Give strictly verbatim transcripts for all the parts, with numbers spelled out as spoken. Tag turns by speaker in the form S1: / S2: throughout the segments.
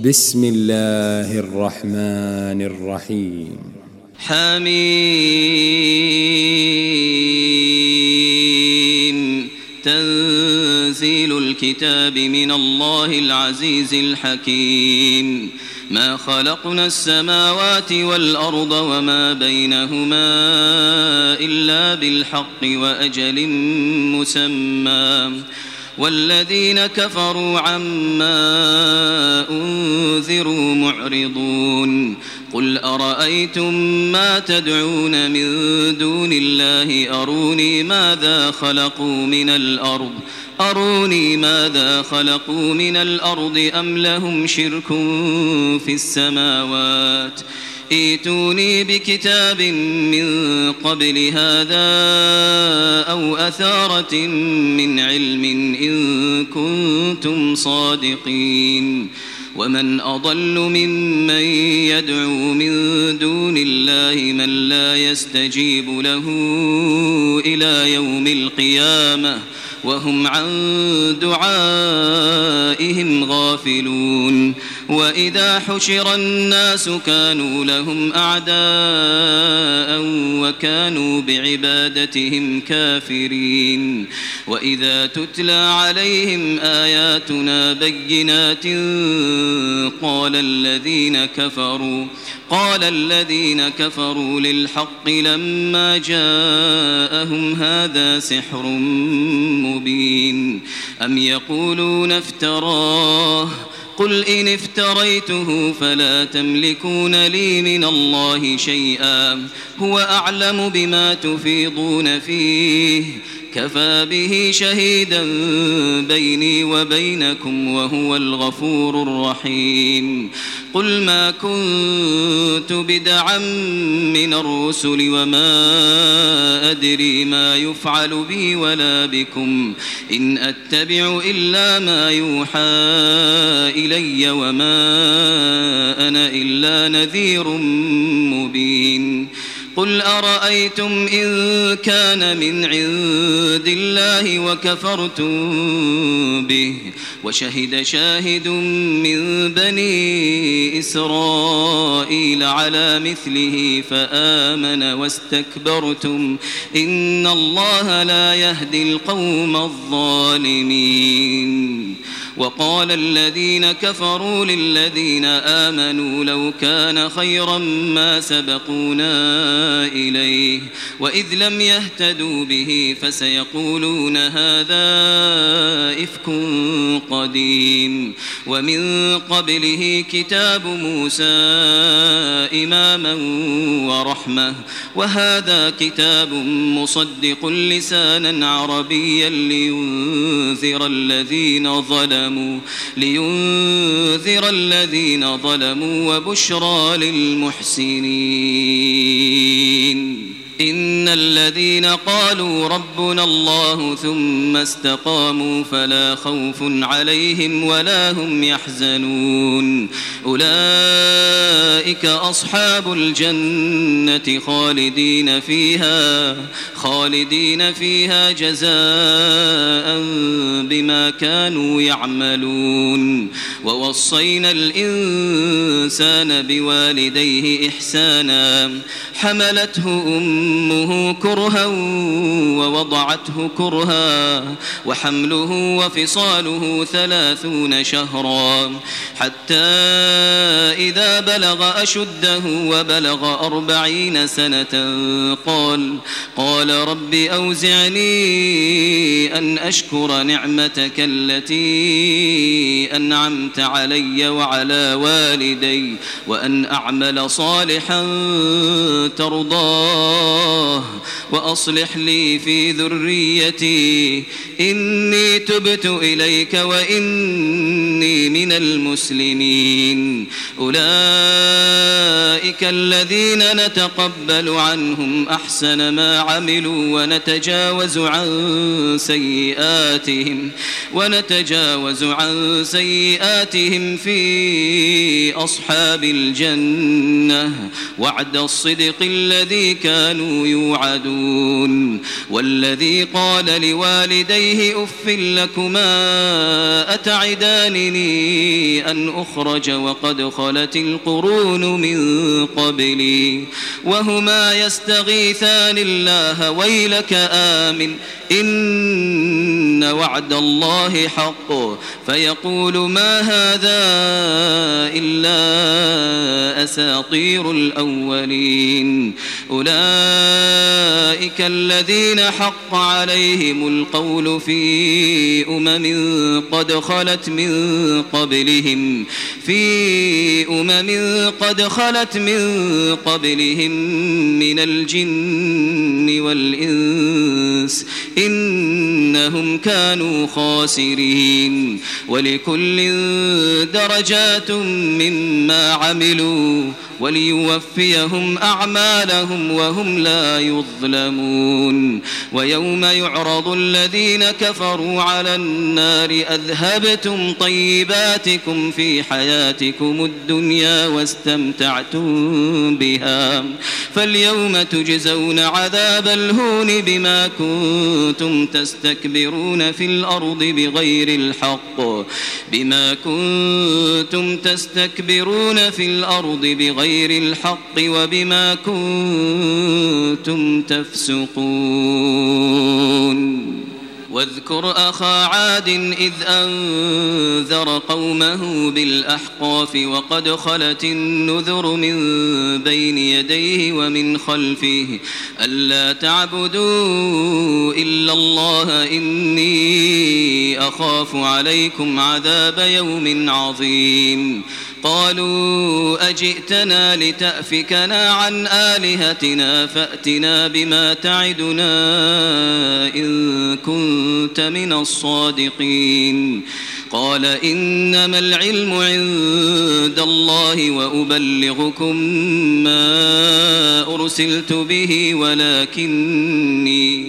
S1: بسم الله الرحمن الرحيم.
S2: حميم. تنزيل الكتاب من الله العزيز الحكيم. ما خلقنا السماوات والأرض وما بينهما إلا بالحق وأجل مسمى، والذين كفروا عما أنذروا معرضون. قل أرأيتم ما تدعون من دون الله أروني ماذا خلقوا من الأرض أروني ماذا خلقوا من الأرض أم لهم شرك في السماوات ائتوني بكتاب من قبل هذا أو أثارة من علم إن كنتم صادقين. ومن أضل ممن يدعو من دون الله من لا يستجيب له إلى يوم القيامة وهم عن دعائهم غافلون. وإذا حشر الناس كانوا لهم أعداء وكانوا بعبادتهم كافرين. وإذا تتلى عليهم آياتنا بينات قال الذين كفروا قال الذين كفروا للحق لما جاءهم هذا سحر مبين. أم يقولون افتراه قل إن افتريته فلا تملكون لي من الله شيئا هو أعلم بما تفيضون فيه كفى به شهيدا بيني وبينكم وهو الغفور الرحيم. قل ما كنت بدعا من الرسل وما أدري ما يفعل بي ولا بكم إن أتبع إلا ما يوحى إلي وما أنا إلا نذير مبين. قل أرأيتم إن كان من عند الله وكفرتم به وشهد شاهد من بني إسرائيل على مثله فآمن واستكبرتم إن الله لا يهدي القوم الظالمين. وقال الذين كفروا للذين آمنوا لو كان خيرا ما سبقونا إليه وإذ لم يهتدوا به فسيقولون هذا إفك قديم. ومن قبله كتاب موسى إماما ورحمة وهذا كتاب مصدق لسانا عربيا لينذر الذين ظلموا لينذر الذين ظلموا وبشرى للمحسنين. إن الذين قالوا ربنا الله ثم استقاموا فلا خوف عليهم ولا هم يحزنون أولئك أصحاب الجنة خالدين فيها خالدين فيها جزاء بما كانوا يعملون. ووصينا الإنسان بوالديه إحسانا حملته أمه كرها ووضعته كرها وحمله وفصاله ثلاثون شهرا حتى إذا بلغ أشده وبلغ أربعين سنة قال قال رب أوزعني أن أشكر نعمتك التي أنعمت علي وعلى والدي وأن أعمل صالحا ترضاه وأصلح لي في ذريتي إني تبت إليك وإني من المسلمين. أولئك الذين نتقبل عنهم أحسن ما عملوا ونتجاوز عن سيئاتهم ونتجاوز عن سيئاتهم في أصحاب الجنة وعد الصدق الذي كانوا كانوا يوعدون والذي قال لوالديه أف لكما أتعدانني أن أخرج وقد خلت القرون من قبلي وهما يستغيثان الله ويلك آمن إن وعد الله حق فيقول ما هذا إلا أساطير الأولين أولئك الذين حق عليهم القول في أمم قد خلت من قبلهم في أمم قد خلت من قبلهم من الجن والإنس إنهم كانوا خاسرين ولكل درجات مما عملوا وليوفيهم أعمالهم وهم لا يظلمون ويوم يعرض الذين كفروا على النار أذهبتم طيباتكم في حياتكم الدنيا واستمتعتم بها فاليوم تجزون عذاب الهون بما كنتم تستكبرون في الأرض بغير الحق بما كنتم تستكبرون في الأرض بغير غير الحق وبما كنتم تفسقون واذكر أخا عاد إذ أنذر قومه بالأحقاف وقد خلت النذر من بين يديه ومن خلفه ألا تعبدوا إلا الله إني أخاف عليكم عذاب يوم عظيم قالوا أجئتنا لتأفكنا عن آلهتنا فأتنا بما تعدنا إن كنت من الصادقين قال إنما العلم عند الله وأبلغكم ما أرسلت به ولكني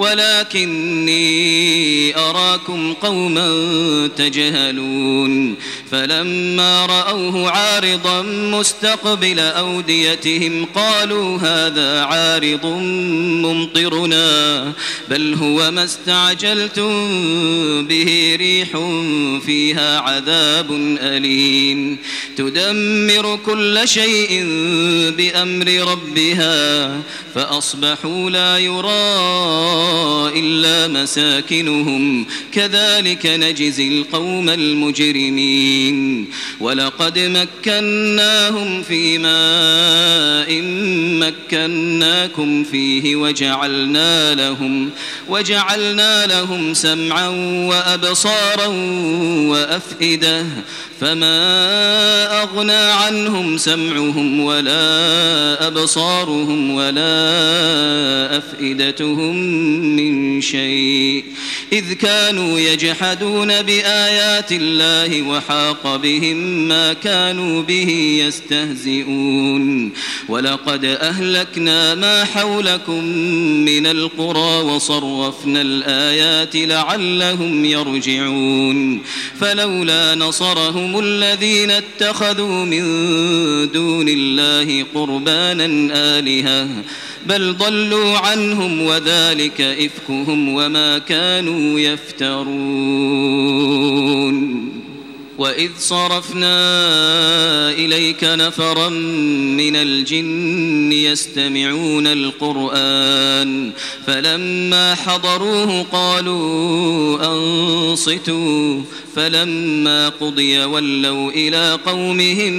S2: ولكني أراكم قوما تجهلون فلما رأوه عارضا مستقبل أوديتهم قالوا هذا عارض ممطرنا بل هو ما استعجلتم به ريح فيها عذاب أليم تدمر كل شيء بأمر ربها فأصبحوا لا يرى إلا مساكنهم كذلك نجزي القوم المجرمين ولقد مكناهم في ماء مكناكم فيه وجعلنا لهم وجعلنا لهم سمعا وأبصارا وأفئدة فما أغنى عنهم سمعهم ولا أبصارهم ولا أفئدتهم من شيء إذ كانوا يجحدون بآيات الله وحاق بهم ما كانوا به يستهزئون ولقد أهلكنا ما حولكم من القرى وصرفنا الآيات لعلهم يرجعون فلولا نصرهم الذين اتخذوا من دون الله قربانا آلهة بل ضلوا عنهم وذلك إفكهم وما كانوا يفترون وإذ صرفنا إليك نفرا من الجن يستمعون القرآن فلما حضروه قالوا أنصتوا فلما قضي ولوا إلى قومهم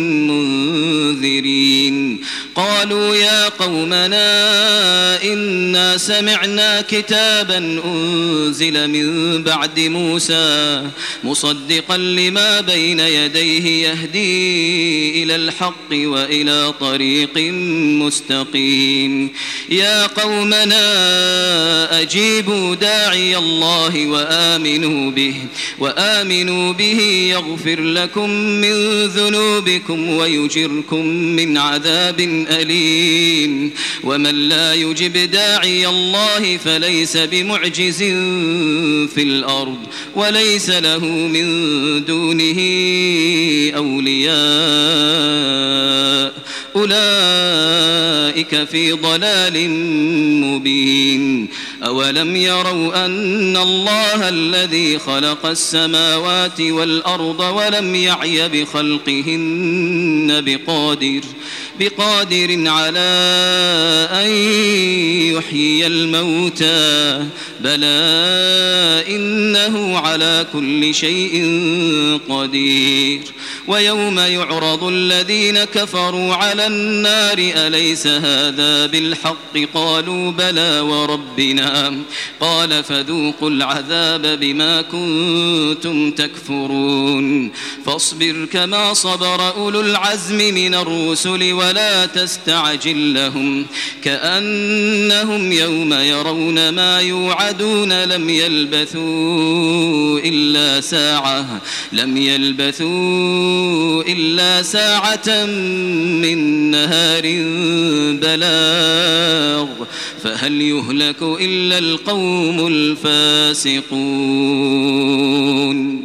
S2: منذرين قالوا يا قومنا إنا سمعنا كتابا أنزل من بعد موسى مصدقا لما بين يديه يهدي إلى الحق وإلى طريق مستقيم يا قومنا أجيبوا داعي الله وآمنوا به وآمنوا به يغفر لكم من ذنوبكم ويجركم من عذاب أليم ومن لا يجب داعي الله فليس بمعجز في الأرض وليس له من دونه أولياء أولئك أولئك في ضلال مبين أولم يروا أن الله الذي خلق السماوات والأرض ولم يعي بخلقهن بقادر بقادر على أن يحيي الموتى بلى إنه على كل شيء قدير ويوم يعرض الذين كفروا على النار أليس هذا بالحق قالوا بلى وربنا قال فذوقوا العذاب بما كنتم تكفرون فاصبر كما صبر أولو العزم من الرسل ولا تستعجل لهم كأنهم يوم يرون ما يوعدون لم يلبثوا إلا ساعة لم يلبثوا إلا ساعة من نهار بلاغ فهل يهلك إلا القوم الفاسقون